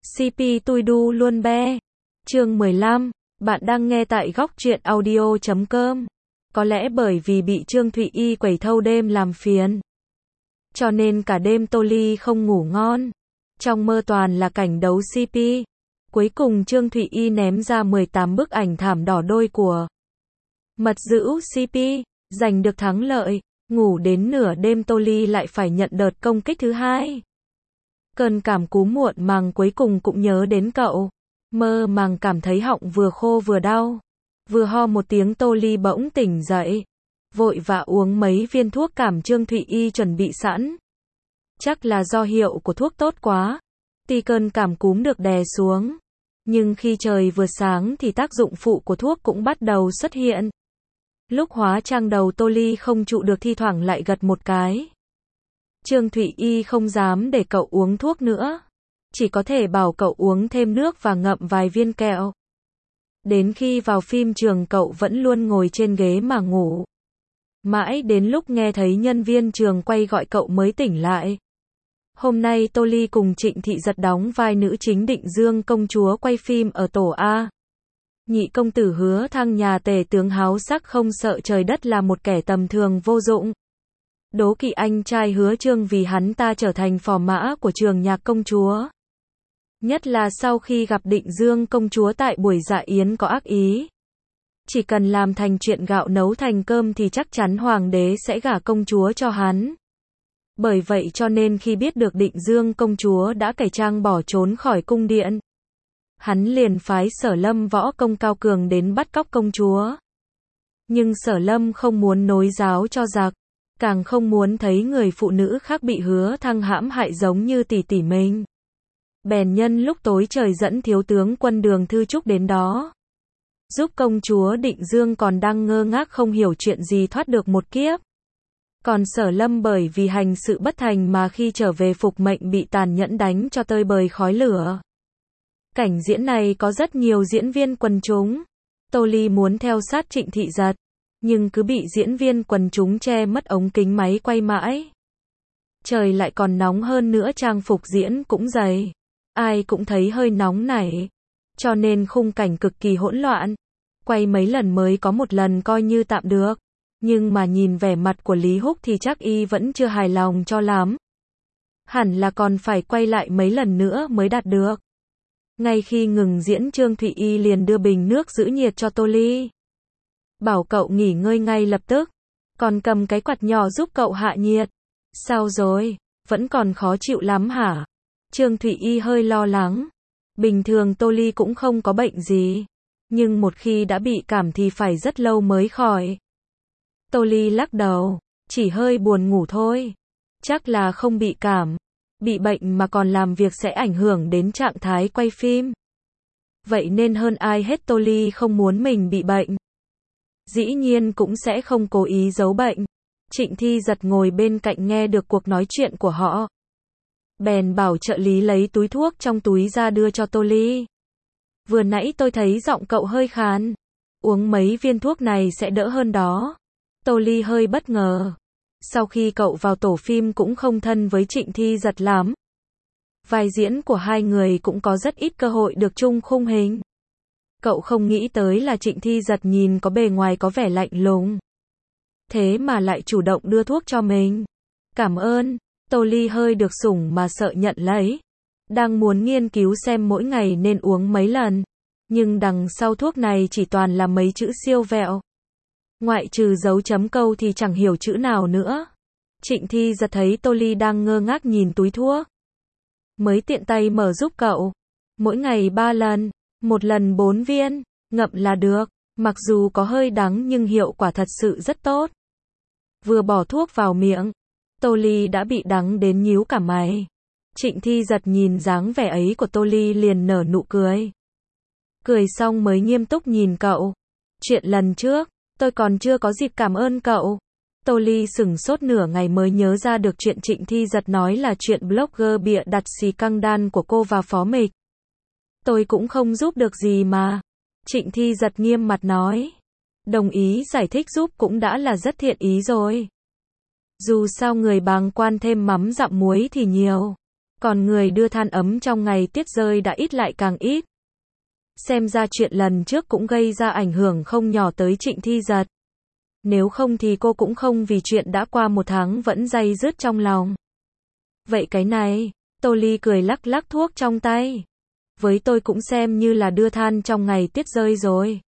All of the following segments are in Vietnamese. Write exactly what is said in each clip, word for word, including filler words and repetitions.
xê pê tôi đu luôn be. Chương mười lăm, bạn đang nghe tại góc truyện audio chấm com. Có lẽ bởi vì bị Trương Thụy Y quẩy thâu đêm làm phiền, cho nên cả đêm Tô Ly không ngủ ngon. Trong mơ toàn là cảnh đấu xê pê. Cuối cùng Trương Thụy Y ném ra mười tám bức ảnh thảm đỏ đôi của Mật Dữ xê pê, giành được thắng lợi. Ngủ đến nửa đêm Tô Ly lại phải nhận đợt công kích thứ hai. Cơn cảm cúm muộn màng cuối cùng cũng nhớ đến cậu. Mơ màng cảm thấy họng vừa khô vừa đau. Vừa ho một tiếng Tô Ly bỗng tỉnh dậy. Vội vã uống mấy viên thuốc cảm Trương Thụy Y chuẩn bị sẵn. Chắc là do hiệu của thuốc tốt quá. Tuy cơn cảm cúm được đè xuống, nhưng khi trời vừa sáng thì tác dụng phụ của thuốc cũng bắt đầu xuất hiện. Lúc hóa trang đầu Tô Ly không trụ được thi thoảng lại gật một cái. Trương Thụy Y không dám để cậu uống thuốc nữa. Chỉ có thể bảo cậu uống thêm nước và ngậm vài viên kẹo. Đến khi vào phim trường cậu vẫn luôn ngồi trên ghế mà ngủ. Mãi đến lúc nghe thấy nhân viên trường quay gọi cậu mới tỉnh lại. Hôm nay Tô Ly cùng Trịnh Thị Giật đóng vai nữ chính Định Dương công chúa quay phim ở tổ A. Nhị công tử Hứa Thăng nhà tể tướng háo sắc không sợ trời đất là một kẻ tầm thường vô dụng. Đố kỵ anh trai Hứa Trương vì hắn ta trở thành phò mã của trường nhạc công chúa. Nhất là sau khi gặp Định Dương công chúa tại buổi dạ yến có ác ý. Chỉ cần làm thành chuyện gạo nấu thành cơm thì chắc chắn hoàng đế sẽ gả công chúa cho hắn. Bởi vậy cho nên khi biết được Định Dương công chúa đã cải trang bỏ trốn khỏi cung điện, hắn liền phái Sở Lâm võ công cao cường đến bắt cóc công chúa. Nhưng Sở Lâm không muốn nối giáo cho giặc, càng không muốn thấy người phụ nữ khác bị Hứa Thăng hãm hại giống như tỷ tỷ mình. Bèn nhân lúc tối trời dẫn thiếu tướng quân Đường Thư Trúc đến đó, giúp công chúa Định Dương còn đang ngơ ngác không hiểu chuyện gì thoát được một kiếp. Còn Sở Lâm bởi vì hành sự bất thành mà khi trở về phục mệnh bị tàn nhẫn đánh cho tơi bời khói lửa. Cảnh diễn này có rất nhiều diễn viên quần chúng. Tô Ly muốn theo sát Trịnh Thị Giật, nhưng cứ bị diễn viên quần chúng che mất ống kính máy quay mãi. Trời lại còn nóng hơn nữa, trang phục diễn cũng dày. Ai cũng thấy hơi nóng nảy. Cho nên khung cảnh cực kỳ hỗn loạn. Quay mấy lần mới có một lần coi như tạm được. Nhưng mà nhìn vẻ mặt của Lý Húc thì chắc y vẫn chưa hài lòng cho lắm. Hẳn là còn phải quay lại mấy lần nữa mới đạt được. Ngay khi ngừng diễn Trương Thụy Y liền đưa bình nước giữ nhiệt cho Tô Ly. Bảo cậu nghỉ ngơi ngay lập tức. Còn cầm cái quạt nhỏ giúp cậu hạ nhiệt. Sao rồi? Vẫn còn khó chịu lắm hả? Trương Thụy Y hơi lo lắng. Bình thường Tô Ly cũng không có bệnh gì. Nhưng một khi đã bị cảm thì phải rất lâu mới khỏi. Tô Ly lắc đầu. Chỉ hơi buồn ngủ thôi. Chắc là không bị cảm. Bị bệnh mà còn làm việc sẽ ảnh hưởng đến trạng thái quay phim. Vậy nên hơn ai hết Tô Ly không muốn mình bị bệnh. Dĩ nhiên cũng sẽ không cố ý giấu bệnh. Trịnh Thi Giật ngồi bên cạnh nghe được cuộc nói chuyện của họ. Bèn bảo trợ lý lấy túi thuốc trong túi ra đưa cho Tô Ly. Vừa nãy tôi thấy giọng cậu hơi khàn. Uống mấy viên thuốc này sẽ đỡ hơn đó. Tô Ly hơi bất ngờ. Sau khi cậu vào tổ phim cũng không thân với Trịnh Thi Giật lắm. Vai diễn của hai người cũng có rất ít cơ hội được chung khung hình. Cậu không nghĩ tới là Trịnh Thi Giật nhìn có bề ngoài có vẻ lạnh lùng. Thế mà lại chủ động đưa thuốc cho mình. Cảm ơn. Tô Ly hơi được sủng mà sợ nhận lấy. Đang muốn nghiên cứu xem mỗi ngày nên uống mấy lần. Nhưng đằng sau thuốc này chỉ toàn là mấy chữ siêu vẹo. Ngoại trừ dấu chấm câu thì chẳng hiểu chữ nào nữa. Trịnh Thi Giật thấy Tô Ly đang ngơ ngác nhìn túi thuốc. Mới tiện tay mở giúp cậu. Mỗi ngày ba lần. Một lần bốn viên. Ngậm là được. Mặc dù có hơi đắng nhưng hiệu quả thật sự rất tốt. Vừa bỏ thuốc vào miệng, Tô Ly đã bị đắng đến nhíu cả mày. Trịnh Thi Giật nhìn dáng vẻ ấy của Tô Ly liền nở nụ cười. Cười xong mới nghiêm túc nhìn cậu. Chuyện lần trước, tôi còn chưa có dịp cảm ơn cậu. Tô Ly sửng sốt nửa ngày mới nhớ ra được chuyện Trịnh Thi Giật nói là chuyện blogger bịa đặt xì căng đan của cô và Phó Mịch. Tôi cũng không giúp được gì mà. Trịnh Thi Giật nghiêm mặt nói. Đồng ý giải thích giúp cũng đã là rất thiện ý rồi. Dù sao người bàng quan thêm mắm dặm muối thì nhiều. Còn người đưa than ấm trong ngày tiết rơi đã ít lại càng ít. Xem ra chuyện lần trước cũng gây ra ảnh hưởng không nhỏ tới Trịnh Thi Giật. Nếu không thì cô cũng không vì chuyện đã qua một tháng vẫn day dứt trong lòng. Vậy cái này, Tô Ly cười lắc lắc thuốc trong tay. Với tôi cũng xem như là đưa than trong ngày tiết rơi rồi.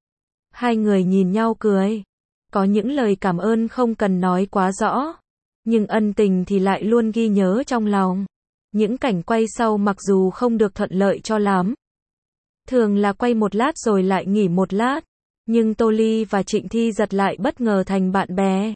Hai người nhìn nhau cười. Có những lời cảm ơn không cần nói quá rõ. Nhưng ân tình thì lại luôn ghi nhớ trong lòng. Những cảnh quay sau mặc dù không được thuận lợi cho lắm. Thường là quay một lát rồi lại nghỉ một lát. Nhưng Tô Ly và Trịnh Thi Giật lại bất ngờ thành bạn bè.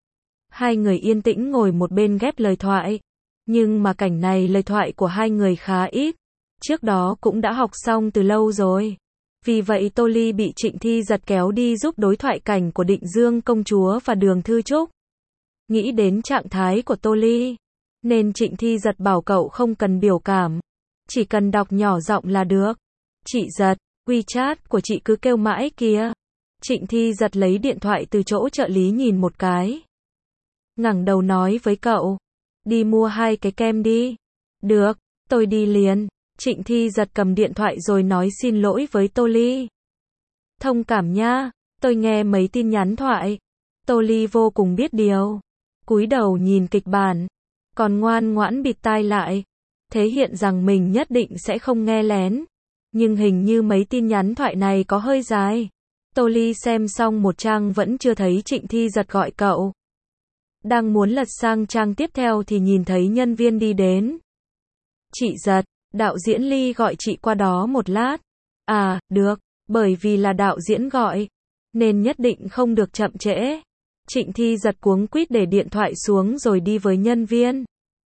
Hai người yên tĩnh ngồi một bên ghép lời thoại. Nhưng mà cảnh này lời thoại của hai người khá ít. Trước đó cũng đã học xong từ lâu rồi. Vì vậy Tô Ly bị Trịnh Thi Giật kéo đi giúp đối thoại cảnh của Định Dương công chúa và Đường Thư Trúc. Nghĩ đến trạng thái của Tô Ly, nên Trịnh Thi Giật bảo cậu không cần biểu cảm. Chỉ cần đọc nhỏ giọng là được. Chị Giật, WeChat của chị cứ kêu mãi kìa. Trịnh Thi Giật lấy điện thoại từ chỗ trợ lý nhìn một cái. Ngẩng đầu nói với cậu. Đi mua hai cái kem đi. Được, tôi đi liền. Trịnh Thi Giật cầm điện thoại rồi nói xin lỗi với Tô Ly. Thông cảm nha, tôi nghe mấy tin nhắn thoại. Tô Ly vô cùng biết điều. Cúi đầu nhìn kịch bản. Còn ngoan ngoãn bịt tai lại. Thể hiện rằng mình nhất định sẽ không nghe lén. Nhưng hình như mấy tin nhắn thoại này có hơi dài. Tô Ly xem xong một trang vẫn chưa thấy Trịnh Thi Giật gọi cậu. Đang muốn lật sang trang tiếp theo thì nhìn thấy nhân viên đi đến. Chị Giật, đạo diễn Ly gọi chị qua đó một lát. À, được, bởi vì là đạo diễn gọi, nên nhất định không được chậm trễ. Trịnh Thi Giật cuống quýt để điện thoại xuống rồi đi với nhân viên.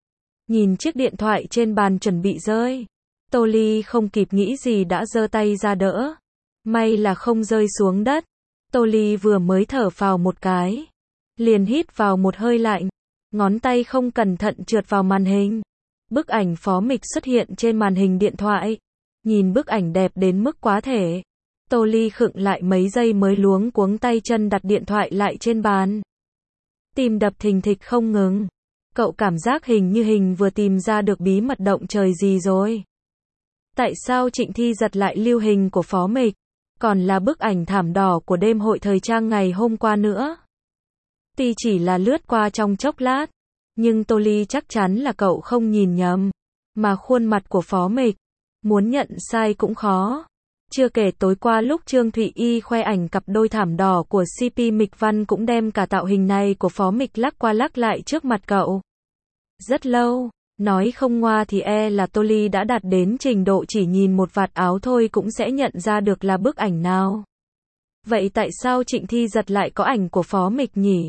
Nhìn chiếc điện thoại trên bàn chuẩn bị rơi. Tô Ly không kịp nghĩ gì đã giơ tay ra đỡ. May là không rơi xuống đất. Tô Ly vừa mới thở phào một cái. Liền hít vào một hơi lạnh. Ngón tay không cẩn thận trượt vào màn hình. Bức ảnh Phó Mịch xuất hiện trên màn hình điện thoại. Nhìn bức ảnh đẹp đến mức quá thể. Tô Ly khựng lại mấy giây mới luống cuống tay chân đặt điện thoại lại trên bàn. Tim đập thình thịch không ngừng. Cậu cảm giác hình như hình vừa tìm ra được bí mật động trời gì rồi. Tại sao Trịnh Thi Giật lại lưu hình của Phó Mịch? Còn là bức ảnh thảm đỏ của đêm hội thời trang ngày hôm qua nữa. Tuy chỉ là lướt qua trong chốc lát. Nhưng Tô Ly chắc chắn là cậu không nhìn nhầm. Mà khuôn mặt của Phó Mịch. Muốn nhận sai cũng khó. Chưa kể tối qua lúc Trương Thụy Y khoe ảnh cặp đôi thảm đỏ của xê pê Mịch Văn cũng đem cả tạo hình này của Phó Mịch lắc qua lắc lại trước mặt cậu. Rất lâu, nói không ngoa thì e là Tô Ly đã đạt đến trình độ chỉ nhìn một vạt áo thôi cũng sẽ nhận ra được là bức ảnh nào. Vậy tại sao Trịnh Thi Giật lại có ảnh của Phó Mịch nhỉ?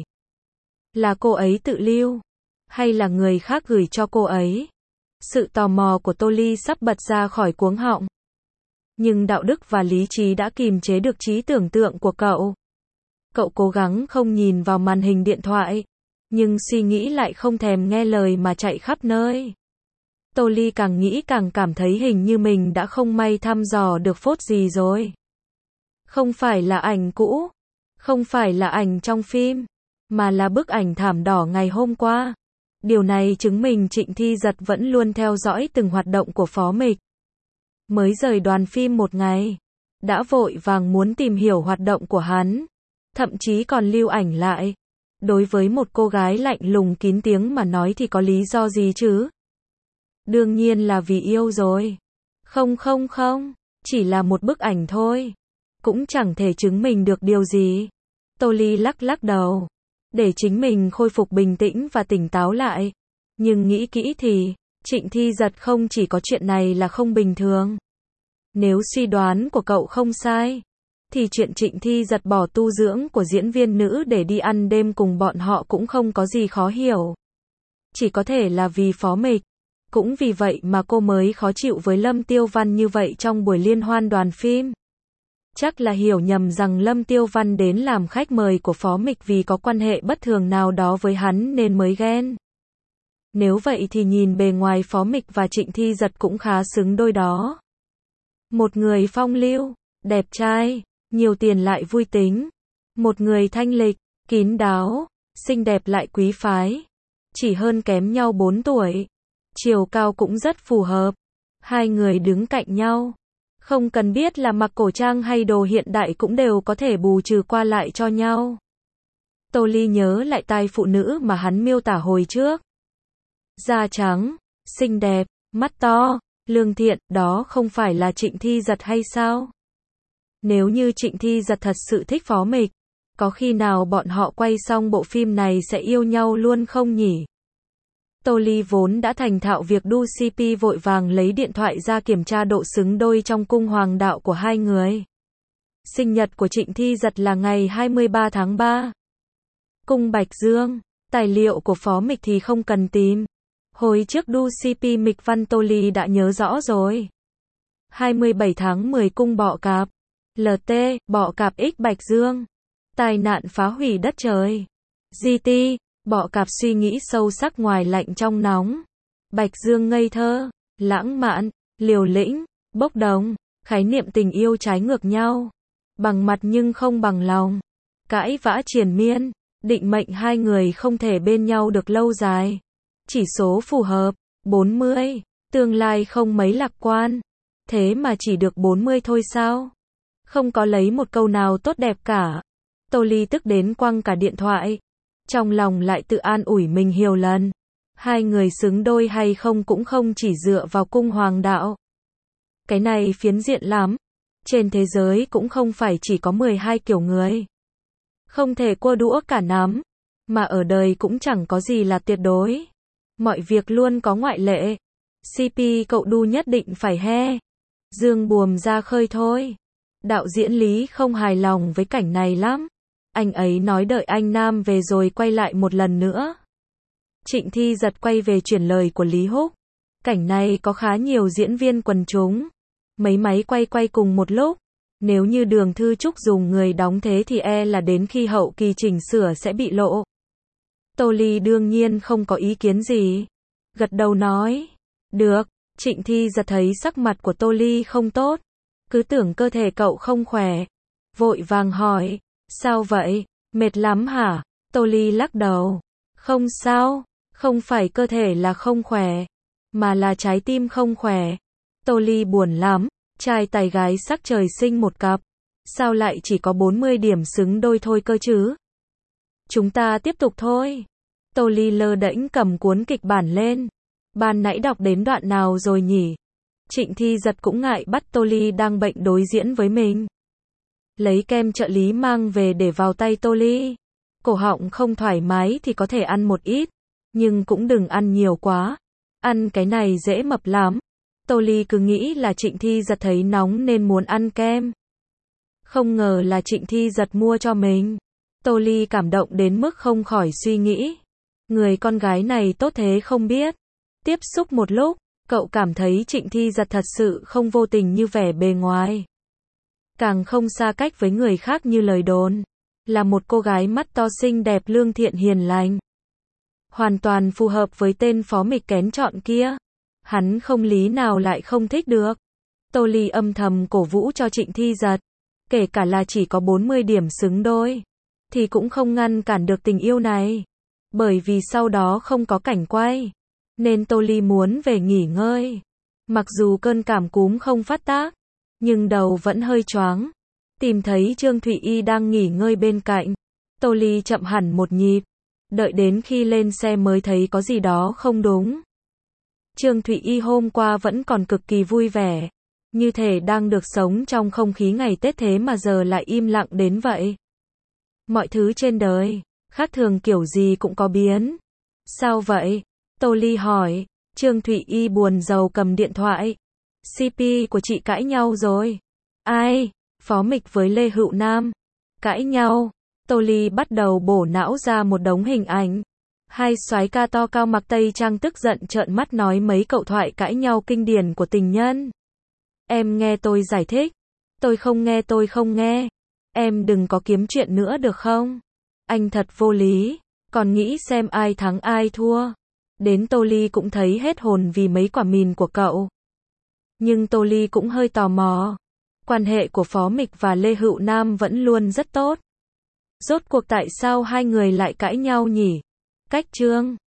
Là cô ấy tự lưu? Hay là người khác gửi cho cô ấy? Sự tò mò của Tô Ly sắp bật ra khỏi cuống họng. Nhưng đạo đức và lý trí đã kìm chế được trí tưởng tượng của cậu. Cậu cố gắng không nhìn vào màn hình điện thoại. Nhưng suy nghĩ lại không thèm nghe lời mà chạy khắp nơi. Tô Ly càng nghĩ càng cảm thấy hình như mình đã không may thăm dò được phốt gì rồi. Không phải là ảnh cũ. Không phải là ảnh trong phim. Mà là bức ảnh thảm đỏ ngày hôm qua. Điều này chứng minh Trịnh Thi Giật vẫn luôn theo dõi từng hoạt động của Phó Mịch. Mới rời đoàn phim một ngày. Đã vội vàng muốn tìm hiểu hoạt động của hắn. Thậm chí còn lưu ảnh lại. Đối với một cô gái lạnh lùng kín tiếng mà nói thì có lý do gì chứ? Đương nhiên là vì yêu rồi. Không không không, chỉ là một bức ảnh thôi. Cũng chẳng thể chứng minh được điều gì. Tô Ly lắc lắc đầu. Để chính mình khôi phục bình tĩnh và tỉnh táo lại. Nhưng nghĩ kỹ thì, Trịnh Thi Giật không chỉ có chuyện này là không bình thường. Nếu suy đoán của cậu không sai, thì chuyện Trịnh Thi Giật bỏ tu dưỡng của diễn viên nữ để đi ăn đêm cùng bọn họ cũng không có gì khó hiểu. Chỉ có thể là vì Phó Mịch. Cũng vì vậy mà cô mới khó chịu với Lâm Tiêu Văn như vậy trong buổi liên hoan đoàn phim. Chắc là hiểu nhầm rằng Lâm Tiêu Văn đến làm khách mời của Phó Mịch vì có quan hệ bất thường nào đó với hắn nên mới ghen. Nếu vậy thì nhìn bề ngoài Phó Mịch và Trịnh Thi Giật cũng khá xứng đôi đó. Một người phong lưu, đẹp trai, nhiều tiền lại vui tính. Một người thanh lịch, kín đáo, xinh đẹp lại quý phái. Chỉ hơn kém nhau bốn tuổi. chiều cao cũng rất phù hợp. Hai người đứng cạnh nhau. Không cần biết là mặc cổ trang hay đồ hiện đại cũng đều có thể bù trừ qua lại cho nhau. Tô Ly nhớ lại tai phụ nữ mà hắn miêu tả hồi trước. Da trắng, xinh đẹp, mắt to, lương thiện, đó không phải là Trịnh Thi Giật hay sao? Nếu như Trịnh Thi Giật thật sự thích Phó Mịch, có khi nào bọn họ quay xong bộ phim này sẽ yêu nhau luôn không nhỉ? Tô Ly vốn đã thành thạo việc đu xê pê vội vàng lấy điện thoại ra kiểm tra độ xứng đôi trong cung hoàng đạo của hai người. Sinh nhật của Trịnh Thi Giật là ngày hai mươi ba tháng ba. Cung Bạch Dương, tài liệu của Phó Mịch thì không cần tìm. Hồi trước đu xê pê Mịch Văn Tô Ly đã nhớ rõ rồi. hai mươi bảy tháng mười cung Bọ Cạp. lờ tê, Bọ Cạp X Bạch Dương. Tai nạn phá hủy đất trời. giê tê, Bọ Cạp suy nghĩ sâu sắc ngoài lạnh trong nóng. Bạch Dương ngây thơ, lãng mạn, liều lĩnh, bốc đồng, khái niệm tình yêu trái ngược nhau. Bằng mặt nhưng không bằng lòng. Cãi vã triền miên, định mệnh hai người không thể bên nhau được lâu dài. Chỉ số phù hợp, bốn mươi, tương lai không mấy lạc quan. Thế mà chỉ được bốn mươi thôi sao? Không có lấy một câu nào tốt đẹp cả. Tô Ly tức đến quăng cả điện thoại. Trong lòng lại tự an ủi mình nhiều lần. Hai người xứng đôi hay không cũng không chỉ dựa vào cung hoàng đạo. Cái này phiến diện lắm. Trên thế giới cũng không phải chỉ có mười hai kiểu người. Không thể cua đũa cả nắm. Mà ở đời cũng chẳng có gì là tuyệt đối. Mọi việc luôn có ngoại lệ. xê pê cậu đu nhất định phải he. Dương buồm ra khơi thôi. Đạo diễn Lý không hài lòng với cảnh này lắm. Anh ấy nói đợi anh Nam về rồi quay lại một lần nữa. Trịnh Thi Giật quay về chuyển lời của Lý Húc. Cảnh này có khá nhiều diễn viên quần chúng. Mấy máy quay quay cùng một lúc. Nếu như Đường Thư Trúc dùng người đóng thế thì e là đến khi hậu kỳ chỉnh sửa sẽ bị lộ. Tô Ly đương nhiên không có ý kiến gì. Gật đầu nói. Được. Trịnh Thi Giật thấy sắc mặt của Tô Ly không tốt. Cứ tưởng cơ thể cậu không khỏe. Vội vàng hỏi. Sao vậy? Mệt lắm hả? Tô Ly lắc đầu. Không sao. Không phải cơ thể là không khỏe. Mà là trái tim không khỏe. Tô Ly buồn lắm. Trai tài gái sắc trời sinh một cặp. Sao lại chỉ có bốn mươi điểm xứng đôi thôi cơ chứ? Chúng ta tiếp tục thôi. Tô Ly lơ đễnh cầm cuốn kịch bản lên. Ban nãy đọc đến đoạn nào rồi nhỉ? Trịnh Thi Giật cũng ngại bắt Tô Ly đang bệnh đối diễn với mình. Lấy kem trợ lý mang về để vào tay Tô Ly. Cổ họng không thoải mái thì có thể ăn một ít. Nhưng cũng đừng ăn nhiều quá. Ăn cái này dễ mập lắm. Tô Ly cứ nghĩ là Trịnh Thi Giật thấy nóng nên muốn ăn kem. Không ngờ là Trịnh Thi Giật mua cho mình. Tô Ly cảm động đến mức không khỏi suy nghĩ. Người con gái này tốt thế không biết. Tiếp xúc một lúc, cậu cảm thấy Trịnh Thi Giật thật sự không vô tình như vẻ bề ngoài. Càng không xa cách với người khác như lời đồn. Là một cô gái mắt to xinh đẹp lương thiện hiền lành. Hoàn toàn phù hợp với tên Phó Mịch kén chọn kia. Hắn không lý nào lại không thích được. Tô Ly âm thầm cổ vũ cho Trịnh Thi Giật. Kể cả là chỉ có bốn mươi điểm xứng đôi. Thì cũng không ngăn cản được tình yêu này. Bởi vì sau đó không có cảnh quay. Nên Tô Ly muốn về nghỉ ngơi. Mặc dù cơn cảm cúm không phát tác. Nhưng đầu vẫn hơi choáng. Tìm thấy Trương Thụy Y đang nghỉ ngơi bên cạnh. Tô Ly chậm hẳn một nhịp. Đợi đến khi lên xe mới thấy có gì đó không đúng. Trương Thụy Y hôm qua vẫn còn cực kỳ vui vẻ. Như thể đang được sống trong không khí ngày Tết thế mà giờ lại im lặng đến vậy. Mọi thứ trên đời, khác thường kiểu gì cũng có biến. Sao vậy? Tô Ly hỏi. Trương Thụy Y buồn rầu cầm điện thoại. xê pê của chị cãi nhau rồi. Ai? Phó Mịch với Lê Hữu Nam. Cãi nhau. Tô Ly bắt đầu bổ não ra một đống hình ảnh. Hai soái ca to cao mặc tây trang tức giận trợn mắt nói mấy cậu thoại cãi nhau kinh điển của tình nhân. Em nghe tôi giải thích. Tôi không nghe tôi không nghe. Em đừng có kiếm chuyện nữa được không? Anh thật vô lý. Còn nghĩ xem ai thắng ai thua. Đến Tô Ly cũng thấy hết hồn vì mấy quả mìn của cậu. Nhưng Tô Ly cũng hơi tò mò. Quan hệ của Phó Mịch và Lê Hữu Nam vẫn luôn rất tốt. Rốt cuộc tại sao hai người lại cãi nhau nhỉ? Cách Trương